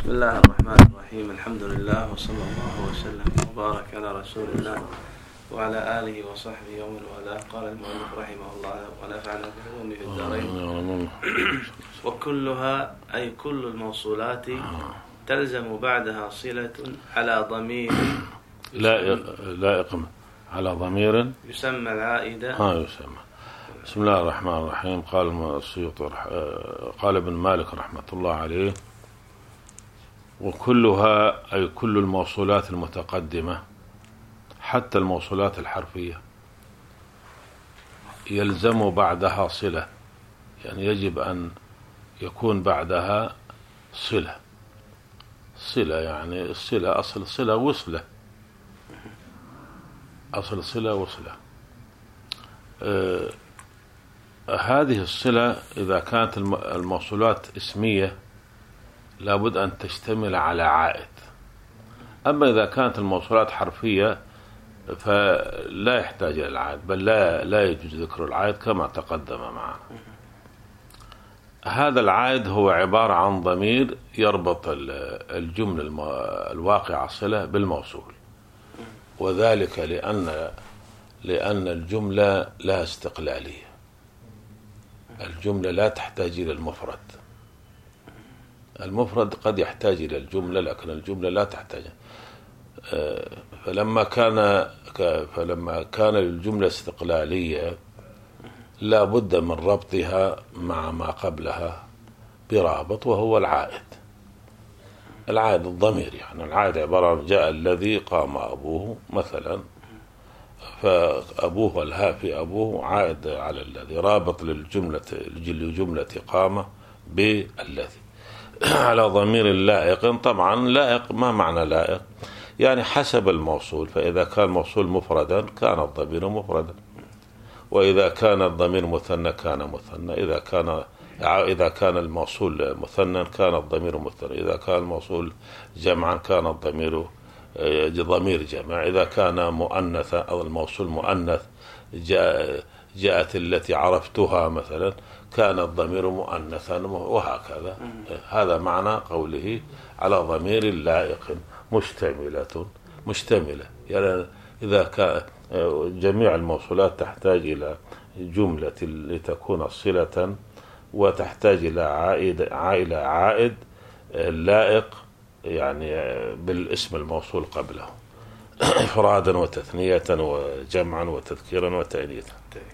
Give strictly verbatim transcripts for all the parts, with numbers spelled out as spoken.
بسم الله الرحمن الرحيم. الحمد لله وصلى الله وسلم وبارك على رسول الله وعلى آله وصحبه ومن والاه. قال المؤلف رحمه الله ونفعنا بعلومه في الدارين. وكلها أي كل الموصولات تلزم بعدها صلة على ضمير لائق على ضمير يسمى العائد. ها يسمى. بسم الله الرحمن الرحيم. قال السيوطي قال ابن مالك رحمة الله عليه: وكلها أي كل الموصولات المتقدمة حتى الموصولات الحرفية يلزم بعدها صلة، يعني يجب أن يكون بعدها صلة. صلة يعني الصلة أصل صلة وصلة، أصل صلة وصلة. آه هذه الصلة إذا كانت الموصولات اسمية لابد أن تشتمل على عائد. أما إذا كانت الموصولات حرفية فلا يحتاج إلى العائد، بل لا لا يجوز ذكر العائد كما تقدم معنا. هذا العائد هو عبارة عن ضمير يربط الجملة الواقعة صلة بالموصول، وذلك لأن لأن الجملة لها استقلالية. الجملة لا تحتاج إلى المفرد. المفرد قد يحتاج إلى الجملة لكن الجملة لا تحتاج. فلما كان فلما كان الجملة استقلالية لا بد من ربطها مع ما قبلها برابط، وهو العائد. العائد الضمير، يعني العائد عبارة عن جاء الذي قام أبوه مثلا، فأبوه الهاء في أبوه عائد على الذي، رابط للجملة لجملة قام بالذي على ضمير لائق. طبعا لائق ما معنى لائق؟ يعني حسب الموصول، فإذا كان موصول مفردا كان الضمير مفردا، وإذا كان الضمير مثنى كان مثنى، إذا كان إذا كان الموصول مثنى كان الضمير مثنى، إذا كان الموصول جمعا كان الضمير ضمير جمع، إذا كان مؤنثا أو الموصول مؤنث جاء جاءت التي عرفتها مثلا كان الضمير مؤنثا، وهكذا. هذا معنى قوله على ضمير لائق مشتملة مشتملة يعني إذا كان جميع الموصولات تحتاج إلى جملة لتكون صلة، وتحتاج إلى عائد عائلة عائد لائق يعني بالاسم الموصول قبله إفرادا وتثنية وجمعا وتذكيرا وتأنيثا.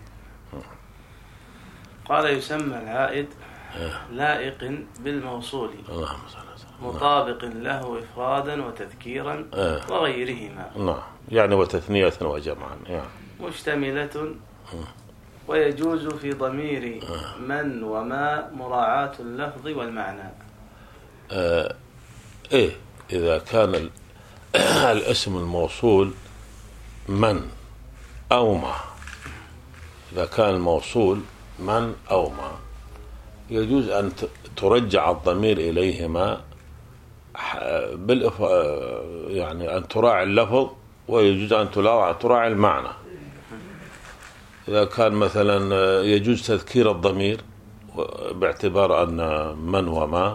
قال يسمى العائد لائق بالموصول مطابق له إفرادا وتذكيرا وغيرهما. نعم، يعني وتثنية وجمعا يعني. مشتملة ويجوز في ضمير من وما مراعاة اللفظ والمعنى. آه إيه إذا كان الاسم الموصول من أو ما، إذا كان الموصول من أو ما يجوز أن ترجع الضمير إليهما بالإف... يعني أن تراعي اللفظ، ويجوز أن تراعي المعنى. إذا كان مثلا يجوز تذكير الضمير باعتبار أن من وما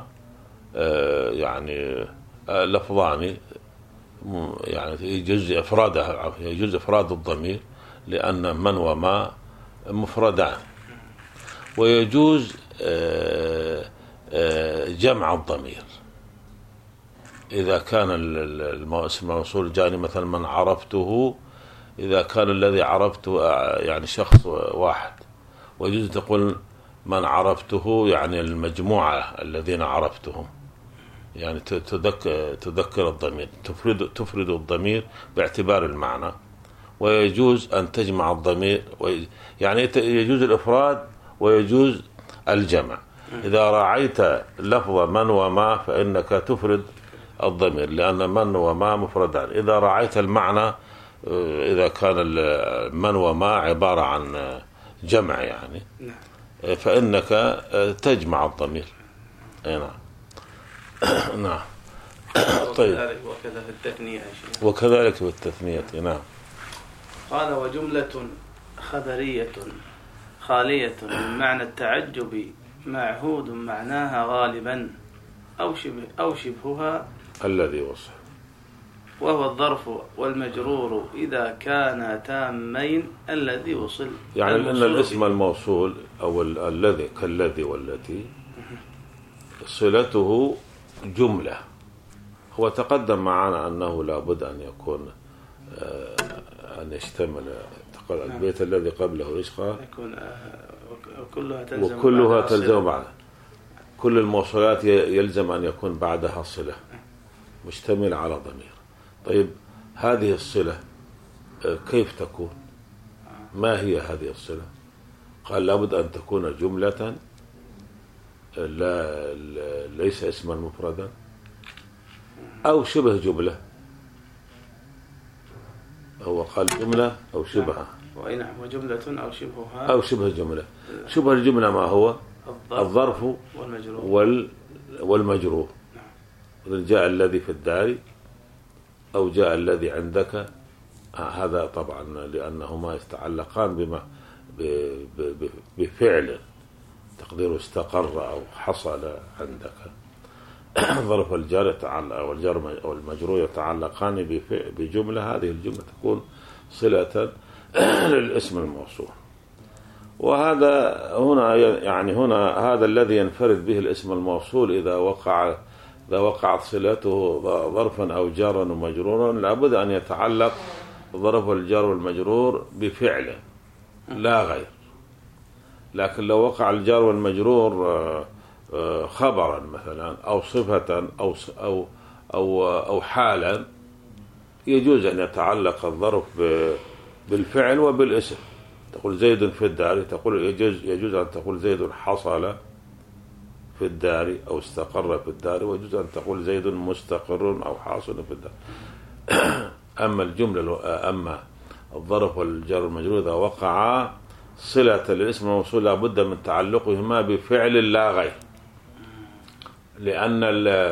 يعني لفظان، يعني يجوز إفرادها، يجوز إفراد الضمير لأن من وما مفردان، ويجوز جمع الضمير إذا كان الاسم الموصول جاني مثلا من عرفته، إذا كان الذي عرفته يعني شخص واحد، ويجوز تقول من عرفته يعني المجموعة الذين عرفتهم، يعني تذكر تذكر الضمير، تفرد تفرد الضمير باعتبار المعنى. ويجوز أن تجمع الضمير، يعني يجوز الإفراد ويجوز الجمع. إذا راعيت لفظ من وما فإنك تفرد الضمير لأن من وما مفردان. إذا راعيت المعنى، إذا كان من وما عبارة عن جمع يعني، فإنك تجمع الضمير. نعم نعم. طيب. وكذا في التثنية. وكذلك في التثنية. نعم. قال وجملة خبرية خالية من معنى التعجب معهود معناها غالبا أو شبه أو شبهها الذي وصف، وهو الظرف والمجرور إذا كان تامين الذي وصل. يعني أن الاسم الموصول أو الذي كالذي والتي صلته جملة. هو تقدم معنا أنه لا بد أن يكون أن يشتمل البيت الذي قبله إيش قال؟ يكون وكلها تلزم وكلها تلزم بعدها. كل الموصولات يلزم أن يكون بعدها صلة مشتمل على ضمير. طيب هذه الصلة كيف تكون؟ ما هي هذه الصلة؟ قال لابد أن تكون جملة لا ليس اسما مفردا أو شبه جملة. هو قال جملة أو شبهها. وأين وجملة أو شبهها أو شبه جملة. شبه الجملة ما هو؟ الظرف والمجرور وال والمجرور. إذا جاء الذي في الدار أو جاء الذي عندك، هذا طبعا لأنهما يتعلقان بما بفعل تقديره استقر أو حصل عندك. ظرف الجار يتعلق والجار والمجرور يتعلقان بجملة، هذه الجملة تكون صلة للاسم الموصول. وهذا هنا يعني هنا هذا الذي ينفرد به الاسم الموصول إذا وقع إذا وقعت صلته ظرفا أو جارا ومجرورا لابد أن يتعلق ظرف الجار والمجرور بفعله لا غير. لكن لو وقع الجار والمجرور خبرا مثلا أو صفة أو أو أو أو حالا يجوز أن يتعلق الظرف بالفعل وبالاسم. تقول زيد في الدار، تقول يجوز يجوز أن تقول زيد حصل في الدار أو استقر في الدار، ويجوز أن تقول زيد مستقر أو حاصل في الدار. أما الجملة أما الظرف والجار والمجرور إذا وقع صلة للاسم الموصول لابد من تعلقهما بفعل لا غير، لأن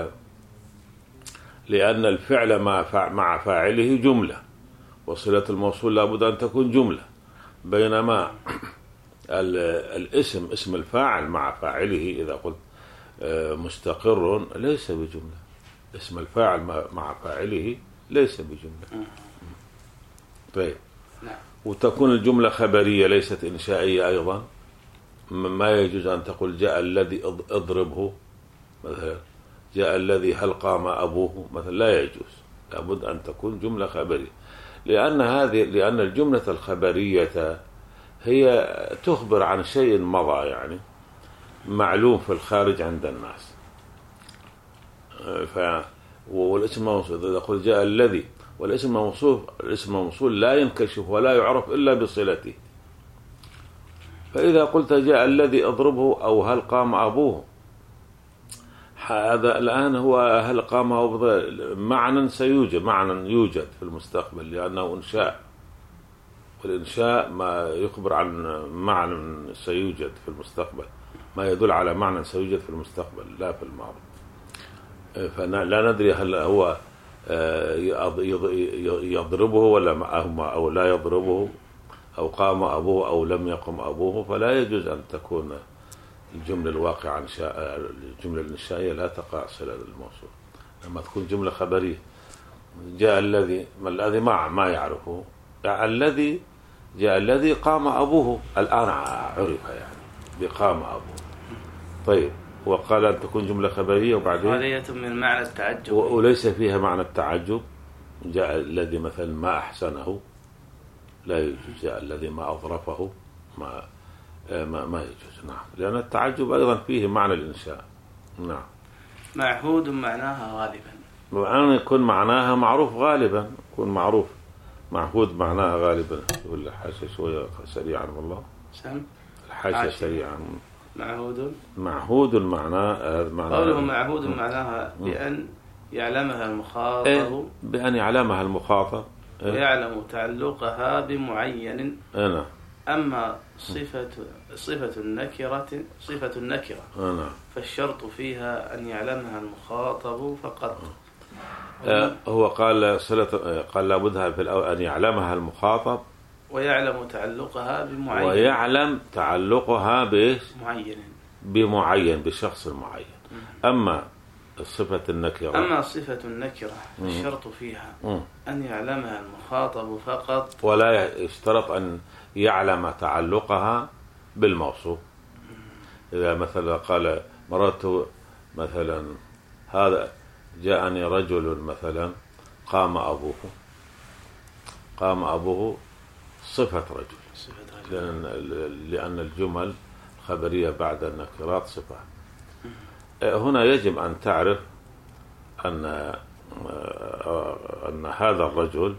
لأن الفعل مع فاعله جملة، وصلة الموصول لابد أن تكون جملة، بينما الاسم اسم الفاعل مع فاعله إذا قلت مستقر ليس بجملة. اسم الفاعل مع فاعله ليس بجملة. طيب وتكون الجملة خبرية ليست إنشائية أيضا. ما يجوز أن تقول جاء الذي اضربه مثلا، جاء الذي هل قام أبوه مثلا، لا يجوز. لابد أن تكون جملة خبرية، لأن هذه لأن الجملة الخبرية هي تخبر عن شيء مضى يعني معلوم في الخارج عند الناس. ف والاسم الموصول إذا قلت جاء الذي، والاسم الموصول الاسم الموصول لا ينكشف ولا يعرف إلا بصلته. فإذا قلت جاء الذي أضربه أو هل قام أبوه، هذا الآن هو هل قام أبوه معنى سيوجد معنى يوجد في المستقبل لأنه إنشاء، والإنشاء ما يخبر عن معنى سيوجد في المستقبل، ما يدل على معنى سيوجد في المستقبل لا في الماضي. فلا ندري هل هو يضربه ولا معهما أو لا يضربه، أو قام أبوه أو لم يقم أبوه. فلا يجوز أن تكون الجملة الواقعة الجملة الإنشائية لا تقع صلة للموصول. لما تكون جملة خبرية جاء الذي، ما الذي مع ما يعرفه، جاء الذي جاء الذي قام أبوه، الآن عرف يعني بقام أبوه. طيب وقال أن تكون جملة خبرية وبعدين خالية من معنى التعجب، وليس فيها معنى التعجب. جاء الذي مثلا ما أحسنه لا يجوز، جاء الذي ما أظرفه ما ما, ما يجوز. نعم، لأن التعجب أيضا فيه معنى الإنشاء. نعم. معهود معناها غالبا، وأن يكون معناها معروف غالبا، يكون معروف. معهود معناها غالبا. ولا حاشا شوية سريعا والله. سم. الحاشا سريعا. معهود. معهود معناه معناه قوله معهود معناها بأن يعلمها المخاطب. إيه؟ بأن يعلمها المخاطب. إيه؟ ويعلم تعلقها بمعين. أنا. أما صفة صفة النكرة صفة النكرة أنا. فالشرط فيها أن يعلمها المخاطب فقط. آه هو قال صلة قال لابدها في الأول أن يعلمها المخاطب ويعلم تعلقها بمعين، ويعلم تعلقها بإيش؟ معين، بمعين، بشخص معين. أما صفة النكرة. أما صفة النكرة الشرط فيها مم. أن يعلمها المخاطب فقط، ولا يشترط أن يعلم تعلقها بالموصوف. إذا مثلا قال مررت مثلا هذا جاءني رجل مثلا قام أبوه، قام أبوه صفة رجل، لأن, لأن الجمل خبرية بعد النكرات صفة. هنا يجب أن تعرف أن أن هذا الرجل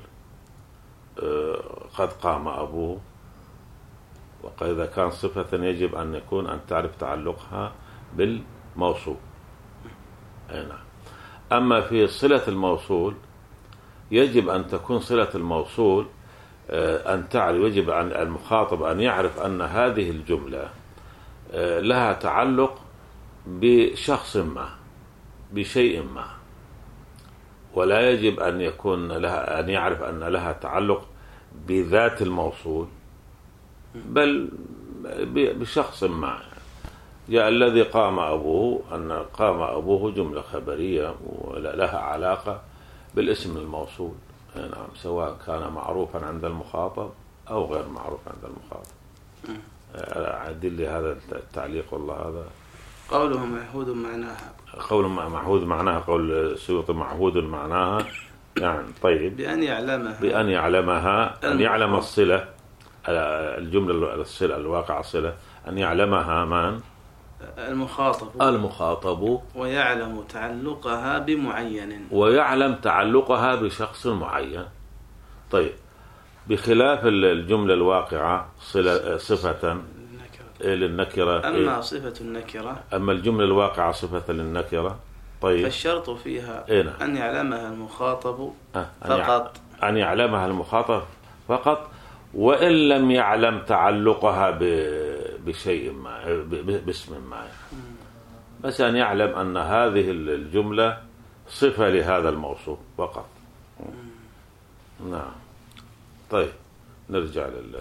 قد قام أبوه، وإذا كان صفة يجب أن يكون أن تعرف تعلقها بالموصول. نعم. أما في صلة الموصول يجب أن تكون صلة الموصول أن تعرف، يجب أن المخاطب أن يعرف أن هذه الجملة لها تعلق بشخص ما، بشيء ما، ولا يجب أن يكون لها أن يعرف أن لها تعلق بذات الموصول، بل بشخص ما. جاء الذي قام أبوه، أن قام أبوه جملة خبرية ولها علاقة بالاسم الموصول، نعم، سواء كان معروفا عند المخاطب أو غير معروف عند المخاطب. عدل لي هذا التعليق والله. هذا قوله معهود معناها، قول معهود معناها، قول السيوطي معهود معناها يعني طيب بأن يعلمها، بأن يعلمها، أن يعلم الصلة، الجملة الصلة الواقع صلة، أن يعلمها من؟ المخاطب المخاطب، ويعلم تعلقها بمعين، ويعلم تعلقها بشخص معين. طيب بخلاف الجملة الواقعة صلة صفة للنكرة. أما صفة النكرة، أما الجملة الواقعة صفة للنكرة، طيب فالشرط فيها إيه؟ أن يعلمها المخاطب أه. فقط، أن يعلمها المخاطب فقط، وإن لم يعلم تعلقها بشيء ما، باسم ما، بس أن يعلم أن هذه الجملة صفة لهذا الموصوف فقط. نعم. طيب نرجع لل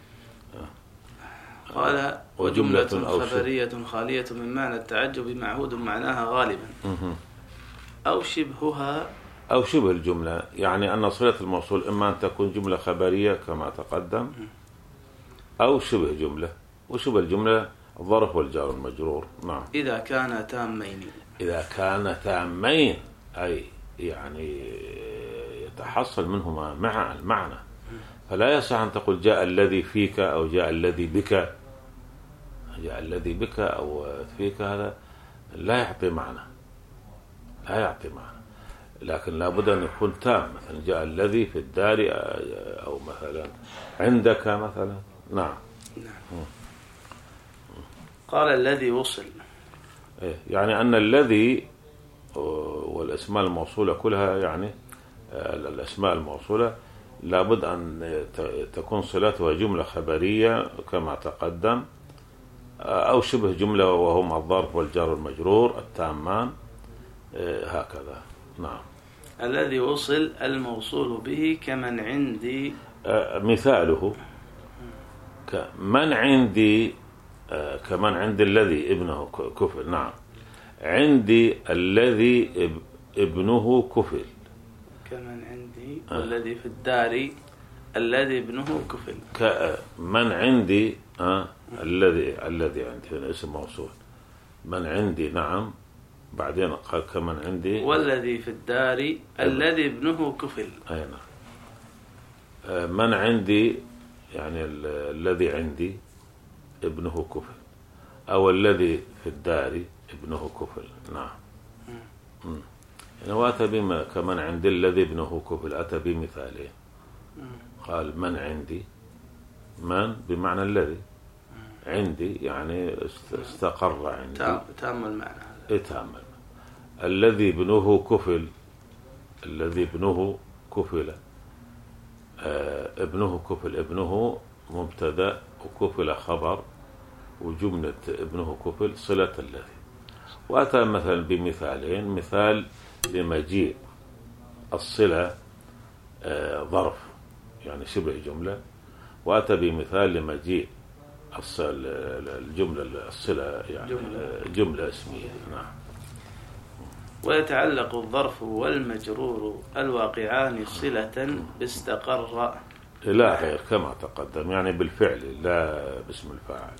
قال وجملة خبرية خالية من معنى التعجب معهود معناها غالبا، أو شبهها، أو شبه الجملة، يعني أن صلة الموصول إما أن تكون جملة خبرية كما تقدم أو شبه جملة. وشبه الجملة الظرف والجار والمجرور. نعم. إذا كان تامين، إذا كان تامين أي يعني يتحصل منهما مع المعنى، فلا يصح أن تقول جاء الذي فيك أو جاء الذي بك. جاء الذي بك أو فيك هذا لا يعطي معنى، لا يعطي معنى، لكن لابد أن يكون تام. مثلا جاء الذي في الدار، أو مثلا عندك مثلا. نعم. نعم. قال الذي وصل، يعني أن الذي والأسماء الموصولة كلها، يعني الأسماء الموصولة لابد أن تكون صلتها جملة خبرية كما تقدم، أو شبه جملة وهما الظرف والجار والمجرور التامان، هكذا. نعم. الذي وصل الموصول به كمن عندي، مثاله كمن عندي، كمن عندي الذي ابنه كفل. نعم. عندي الذي ابنه كفل، كمن عندي والذي في الدار الذي ابنه كفل. من عندي آه الذي الذي عندي اسم موصول، من عندي. نعم. بعدين قال كمن عندي والذي في الدار الذي ابنه كفل. أي نعم. آه من عندي يعني الذي عندي ابنه كفل، أو الذي في الدار ابنه كفل. نعم. يعني وأتى بما كمن عندي الذي ابنه كفل، أتى بمثالين. قال من عندي، من بمعنى الذي، عندي يعني استقر عندي، تام المعنى، تام. الذي ابنه كفل، الذي ابنه كفل، آه ابنه كفل، ابنه مبتدأ وكفل خبر، وجملة ابنه كفل صلة الذي. وأتى مثلا بمثالين، مثال لمجيء الصلة آه ظرف يعني شبه جملة، وأتى بمثال لمجيء الجملة الصلة يعني جملة, جملة اسمية. نعم. ويتعلق الظرف والمجرور الواقعان صلة باستقر لا غير كما تقدم، يعني بالفعل لا باسم الفاعل.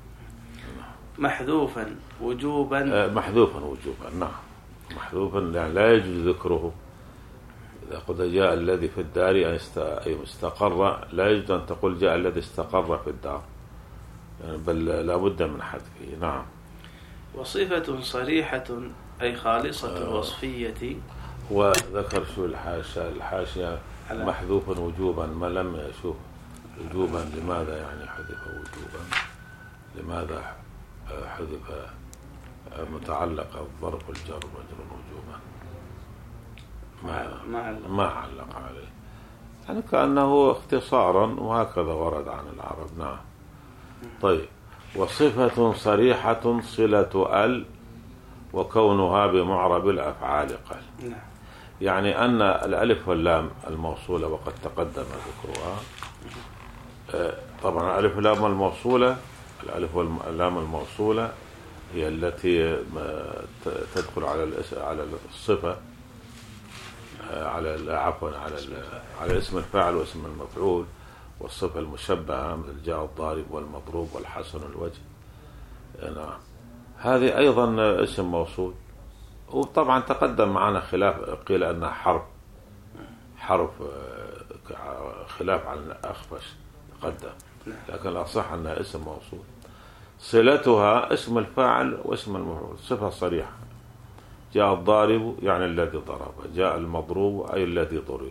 محذوفا وجوبا. محذوفا وجوبا، نعم محذوفا يعني لا يجوز ذكره. إذا قلت جاء الذي في الدار أي استقر، لا يجوز أن تقول جاء الذي استقر في الدار، يعني بل لا بد من حذفه. نعم. وصفة صريحة أي خالصة الوصفية. وذكر شو الحاشية الحاشية محذوفا وجوبا، ما لم يشوف وجوبا لماذا يعني حذف وجوبا، لماذا حذف متعلق الظرف الجر والمجرور وجوبا، ما ما علق عليه، يعني كأنه اختصارا، وهكذا ورد عن العرب. نعم. طيب. وصفة صريحة صلة ال وكونها بمعرب الأفعال قل. نعم. يعني أن الألف واللام الموصولة وقد تقدم ذكرها. طبعا الألف واللام الموصولة الألف واللام الموصولة هي التي تدخل على على الصفة، على عفوا على على اسم الفاعل واسم المفعول والصفة المشبهة مثل جاء الضارب والمضروب والحسن الوجه. نعم. هذه أيضا اسم موصول، وطبعا تقدم معنا خلاف، قيل أنها حرف حرف خلاف عن الأخفش تقدم، لكن الأصح أنها اسم موصول. صلتها اسم الفاعل واسم المفعول، صفة صريحة. جاء الضارب يعني الذي ضرب، جاء المضروب أي الذي ضرب.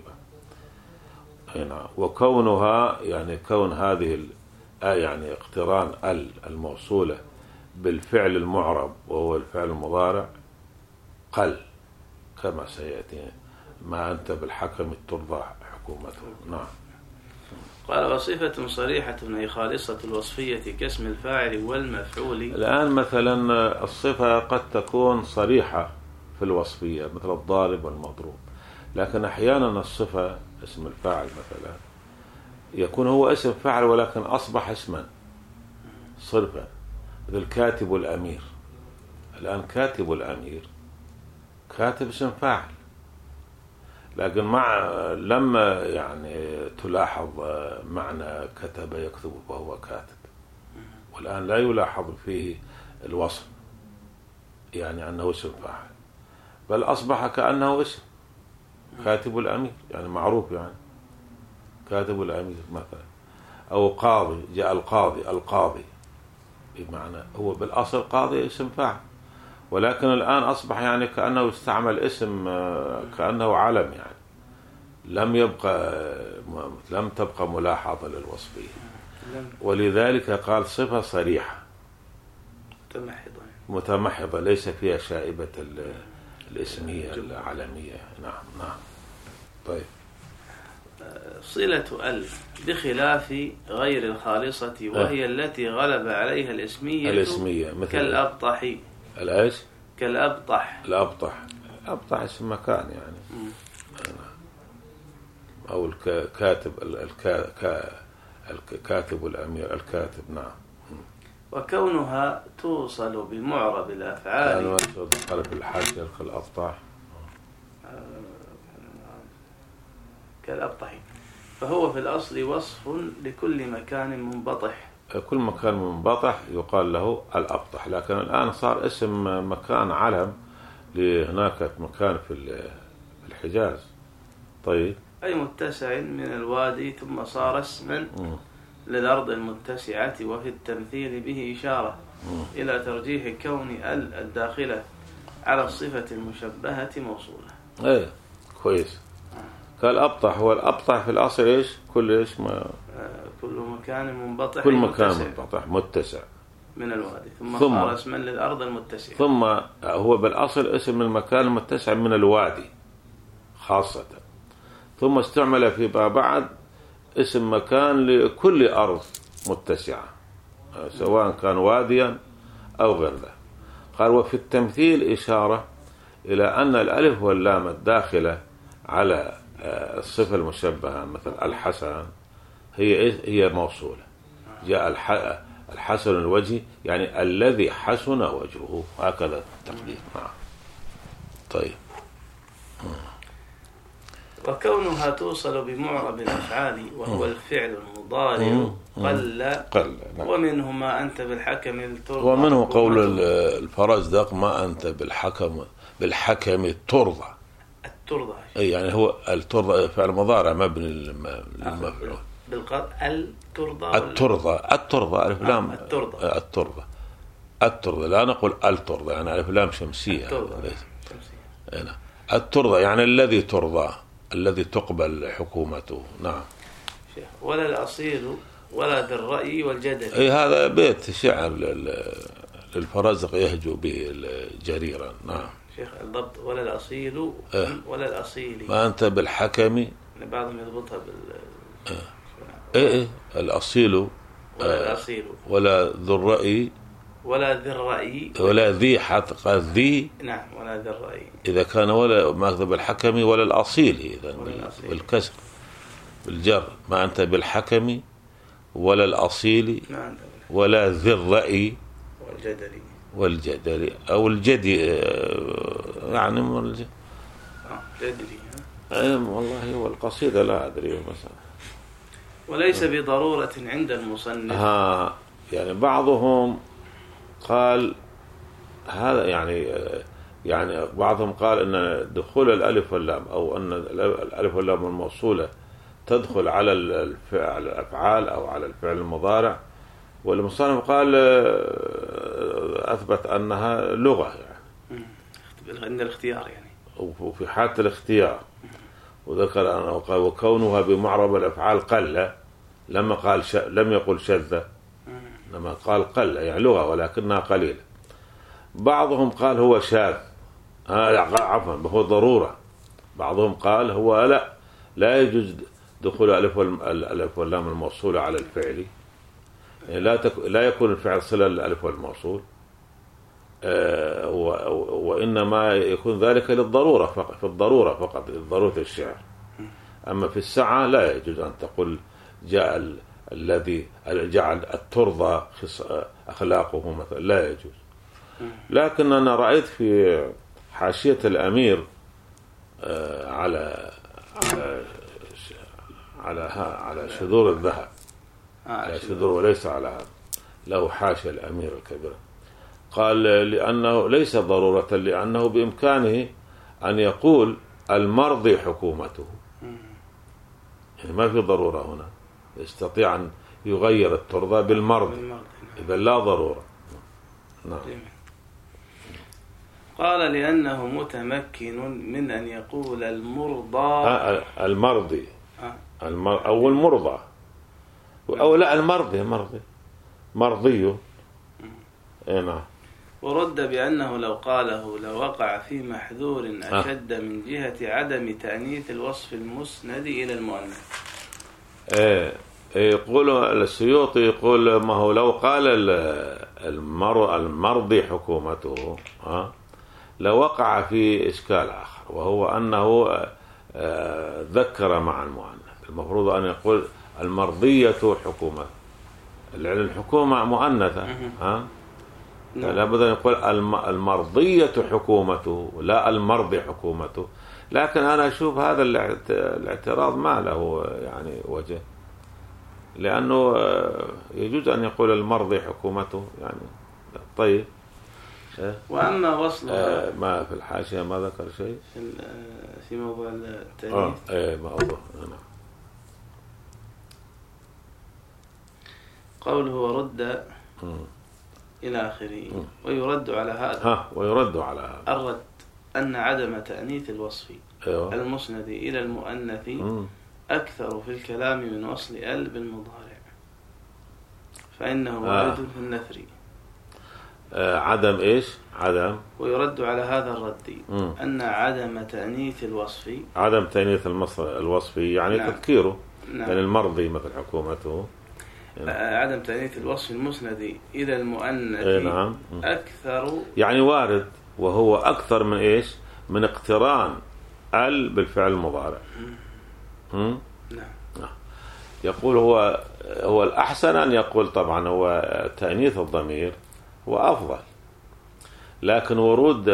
هنا. وكونها يعني كون هذه يعني اقتران ال الموصولة بالفعل المعرب وهو الفعل المضارع قل، كما سيأتي ما أنت بالحكم ترضى حكومته. نعم. قال وصفة صريحة أي خالصة الوصفية كاسم الفاعل والمفعول. الآن مثلا الصفة قد تكون صريحة في الوصفية مثل الضارب والمضروب، لكن أحيانا الصفة اسم الفاعل مثلا يكون هو اسم فاعل ولكن أصبح اسما صرفا، مثل الكاتب والأمير. الآن كاتب والأمير كاتب اسم فاعل، لكن مع لما يعني تلاحظ معنى كتب يكتب وهو كاتب، والآن لا يلاحظ فيه الوصف يعني أنه اسم فاعل، بل أصبح كأنه اسم كاتب الأمير، يعني معروف يعني كاتب الأمير مثلا. أو قاضي، جاء القاضي القاضي بمعنى هو بالأصل قاضي اسم فاعل، ولكن الآن أصبح يعني كأنه استعمل اسم كأنه علم، يعني لم يبقى لم تبقى ملاحظة للوصفية، ولذلك قال صفة صريحة متمحضة متمحضة ليس فيها شائبة الاسمية العلمية. نعم. نعم. طيب. صلة ال بخلاف غير الخالصة وهي أه. التي غلب عليها الاسمية الاسمية مثل كالأبطح. الأيش؟ كالأبطح. الأبطح الأبطح اسم مكان يعني م. أو الكاتب الكاتب الأمير الكاتب. نعم. وكونها توصل بمعرب الأفعال. يعني قال في الحاشية كالأبطح كالأبطح، فهو في الأصل وصف لكل مكان منبطح. كل مكان منبطح يقال له الأبطح، لكن الآن صار اسم مكان علم لهناك مكان في الحجاز. طيب. أي متسع من الوادي ثم صار اسما م. للأرض المتسعة، وفي التمثيل به إشارة م. إلى ترجيح كون ال الداخلة على الصفة المشبهة موصولة. ايه كويس. كالأبطح، هو الأبطح في الأصل إيش؟ كل إيش ما آه كل مكان منبطح، كل مكان منبطح متسع من الوادي، ثم, ثم صار اسما للأرض المتسعة. ثم هو بالأصل اسم المكان المتسع من الوادي خاصة، ثم استعمل فيما بعد اسم مكان لكل أرض متسعة سواء كان واديا أو غير ذلك. قال وفي التمثيل إشارة إلى أن الألف واللام الداخلة على الصفة المشبهة مثل الحسن هي هي موصولة. جاء الحسن الوجه يعني الذي حسن وجهه، هكذا التقدير. نعم. طيب. وكونها توصل بمعرب الأفعال وهو الفعل المضارع قل قل نعم. ومنه ما أنت بالحكم الترضى. ومنه قول الفرزدق ما أنت بالحكم بالحكم ترضى. الترضى يعني هو الترضى فعل مضارع مبني للمفعول بالقطع. الترضى الترضى الترضى ألف لام آه الترضى الترضى الترضى لا نقول الترضى يعني ألف لام شمسية. الترضى شمسية. الترضى يعني الذي ترضى الذي تقبل حكومته. نعم. ولا الأصيل ولا ذي الرأي والجدل. أي هذا بيت شعر للفرزدق يهجو به جريرا. نعم شيخ الضبط. ولا الأصيل أه. ولا الأصيل ما أنت بالحكم. بعضهم يضبطها بال أه. إيه إيه الأصيل ولا الأصيل ولا ذو الرأي ولا ذي الرأي ولا ذي حتى قال ذي. نعم ولا ذي الرأي إذا كان ولا ماخذ بالحكم ولا الأصيل إذا بالكسر بالجر. ما أنت بالحكم ولا الأصيل ولا ذي الرأي والجدل والجدل أو الجدي يعني الجدلي. أي والله والقصيدة لا أدري مثلا. وليس بضرورة عند المصنف. ها يعني بعضهم قال هذا يعني يعني بعضهم قال أن دخول الألف واللام أو أن الألف واللام الموصولة تدخل على الفعل الأفعال أو على الفعل المضارع. والمصنف قال أثبت أنها لغة يعني عند الاختيار يعني وفي حالة الاختيار. وذكر أنه قال وكونها بمعرب الأفعال قل لما قال ش... لم يقل شذة لما قال قل يعني لغة ولكنها قليلة. بعضهم قال هو شاذ عفوا هو ضرورة. بعضهم قال هو لا لا يجوز دخول الألف الألف واللام الموصولة على الفعل يعني لا تك... لا يكون الفعل صلة للألف والموصول أه و... وإنما يكون ذلك للضرورة فقط في الضرورة فقط ضرورة الشعر. أما في السعة لا يجوز أن تقول جاء ال... الذي جعل الترضى أخلاقه مثلا لا يجوز. لكن أنا رأيت في حاشية الأمير أه على على على, على شذور الذهب على شذور وليس على هذا له حاشية الأمير الكبير قال لأنه ليس ضرورة لأنه بإمكانه أن يقول المرضي حكومته يعني ما في ضرورة هنا يستطيع أن يغير الترضى بالمرضي إذا لا ضرورة. نعم. قال لأنه متمكن من أن يقول المرضى آه المرضي آه. المر... أو المرضى أو لا المرضي مرضي مرضي. نعم. ورد بأنه لو قاله لوقع في محذور أشد آه. من جهة عدم تأنيث الوصف المسند إلى المؤنث. إيه يقول السيوطي يقول ما هو لو قال المر... المرضي حكومته آه لوقع في إشكال آخر وهو أنه آه ذكر مع المؤنث. المفروض أن يقول المرضية حكومة لأن الحكومة مؤنثة ها لابد أن يقول المرضية حكومته لا المرضي حكومته. لكن أنا أشوف هذا الاعتراض ما له يعني وجه لأنه يجوز أن يقول المرضي حكومته يعني طيب. وأما وصلها ما في الحاشية ما ذكر شيء في موضوع التأنيث. آه إيه موضوع أنا قوله ورد إلى آخره. ويرد على هذا ها ويرد على هذا الرد أن عدم تأنيث الوصف أيوة. المسند إلى المؤنث م. أكثر في الكلام من وصل ال بالمضارع فإنه وارد آه. في النثر. آه عدم إيش عدم. ويرد على هذا الرد م. أن عدم تأنيث الوصف عدم تأنيث الوصف يعني نعم. تذكيره نعم. يعني المرضي مثل حكومته يعني. عدم تأنيث الوصف المسند إلى المؤنث إيه نعم. أكثر يعني وارد وهو أكثر من إيش من اقتران ال بالفعل المضارع. نعم. نعم. يقول هو هو الأحسن أن يقول طبعا هو تأنيث الضمير هو أفضل لكن ورود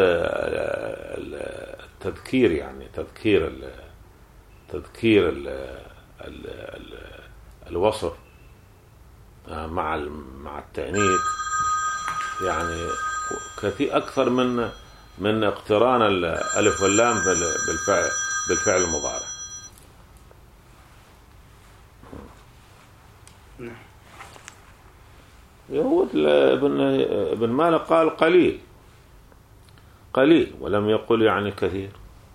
التذكير يعني تذكير ال تذكير ال ال ال الوصف مع مع التأنيث يعني كثير أكثر من من اقتران الألف واللام بالفعل بالفعل المضارع. يهود ابن ابن مالك قال قليل قليل ولم يقل يعني كثير.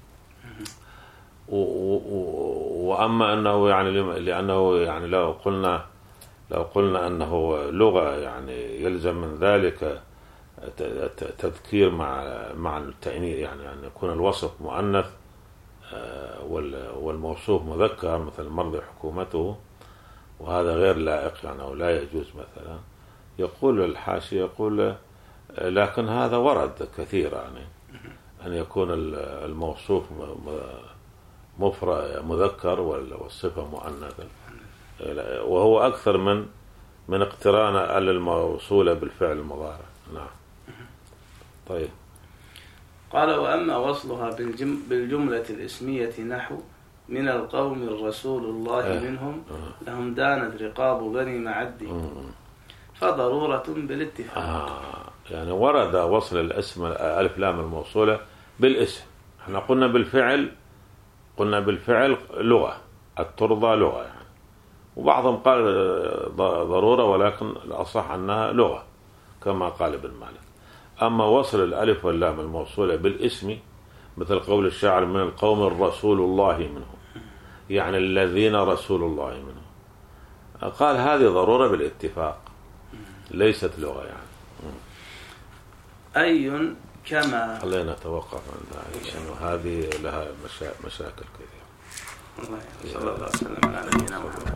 وأما أنه يعني لأنه يعني لو قلنا لو قلنا أنه لغة يعني يلزم من ذلك تذكير مع مع التأنيث يعني أن يكون الوصف مؤنث والموصوف مذكر مثل مرضي حكومته، وهذا غير لائق يعني أو لا يجوز مثلا. يقول الحاشي يقول لكن هذا ورد كثير يعني أن يكون الموصوف مفرد مذكر والصفة مؤنثة، وهو أكثر من من اقتران الموصولة بالفعل المضارع. نعم. طيب. قال وأما وصلها بالجم بالجملة الاسمية نحو من القوم الرسول الله منهم لهم دانت رقاب بني معد فضرورة بالاتفاق. آه يعني ورد وصل الاسم ألف لام الموصولة بالاسم. احنا قلنا بالفعل قلنا بالفعل لغة الترضى لغة يعني، وبعضهم قال ضرورة ولكن الأصح أنها لغة كما قال ابن مالك. أما وصل الألف واللام الموصولة بالاسم مثل قول الشاعر من القوم الرسول الله منهم يعني الذين رسول الله منهم، قال هذه ضرورة بالاتفاق ليست لغة يعني. أي كما خلينا نتوقف عن ذلك لأنه هذه لها مشا... مشاكل كثيرة. الله صلى الله عليه وسلم على نبينا محمد.